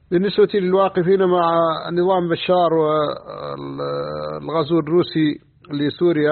بالنسبة للواقفين مع نظام بشار والغزو الروسي لسوريا،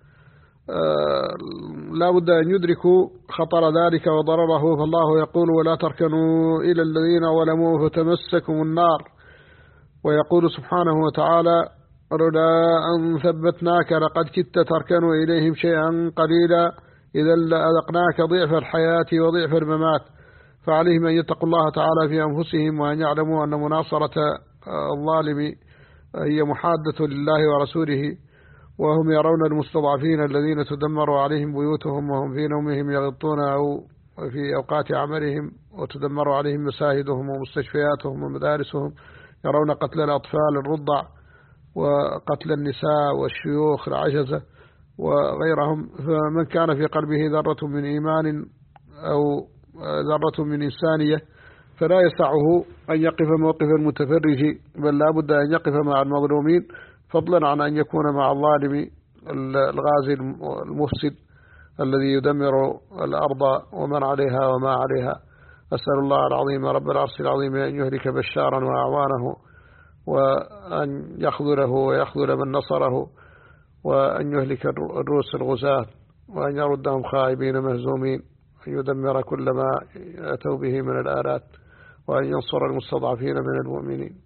لا بد أن يدركوا خطر ذلك وضرره. فالله يقول: ولا تركنوا إلى الذين ظلموا فتمسكم النار. ويقول سبحانه وتعالى: لولا أن ثبتناك لقد كدت تركن إليهم شيئا قليلا إذا لأذقناك ضعف الحياة وضعف الممات. فعليهم أن يتقوا الله تعالى في أنفسهم، وأن يعلموا أن مناصرة الظالم هي محادة لله ورسوله، وهم يرون المستضعفين الذين تدمر عليهم بيوتهم وهم في نومهم يغطون أو في أوقات عملهم، وتدمر عليهم مساجدهم ومستشفياتهم ومدارسهم، يرون قتل الأطفال الرضع وقتل النساء والشيوخ العجزة وغيرهم. فمن كان في قلبه ذرة من إيمان أو ذرة من إنسانية فلا يسعه أن يقف موقف المتفرج، بل لا بد أن يقف مع المظلومين، فضلا عن أن يكون مع الظالم الغازي المفسد الذي يدمر الأرض ومن عليها وما عليها. أسأل الله العظيم رب العرش العظيم أن يهلك بشارا وأعوانه، وأن يخذله ويخذل من نصره، وأن يهلك الروس الغزاة، وأن يردهم خائبين مهزومين، أن يدمر كل ما أتوا به من الآلات، وأن ينصر المستضعفين من المؤمنين.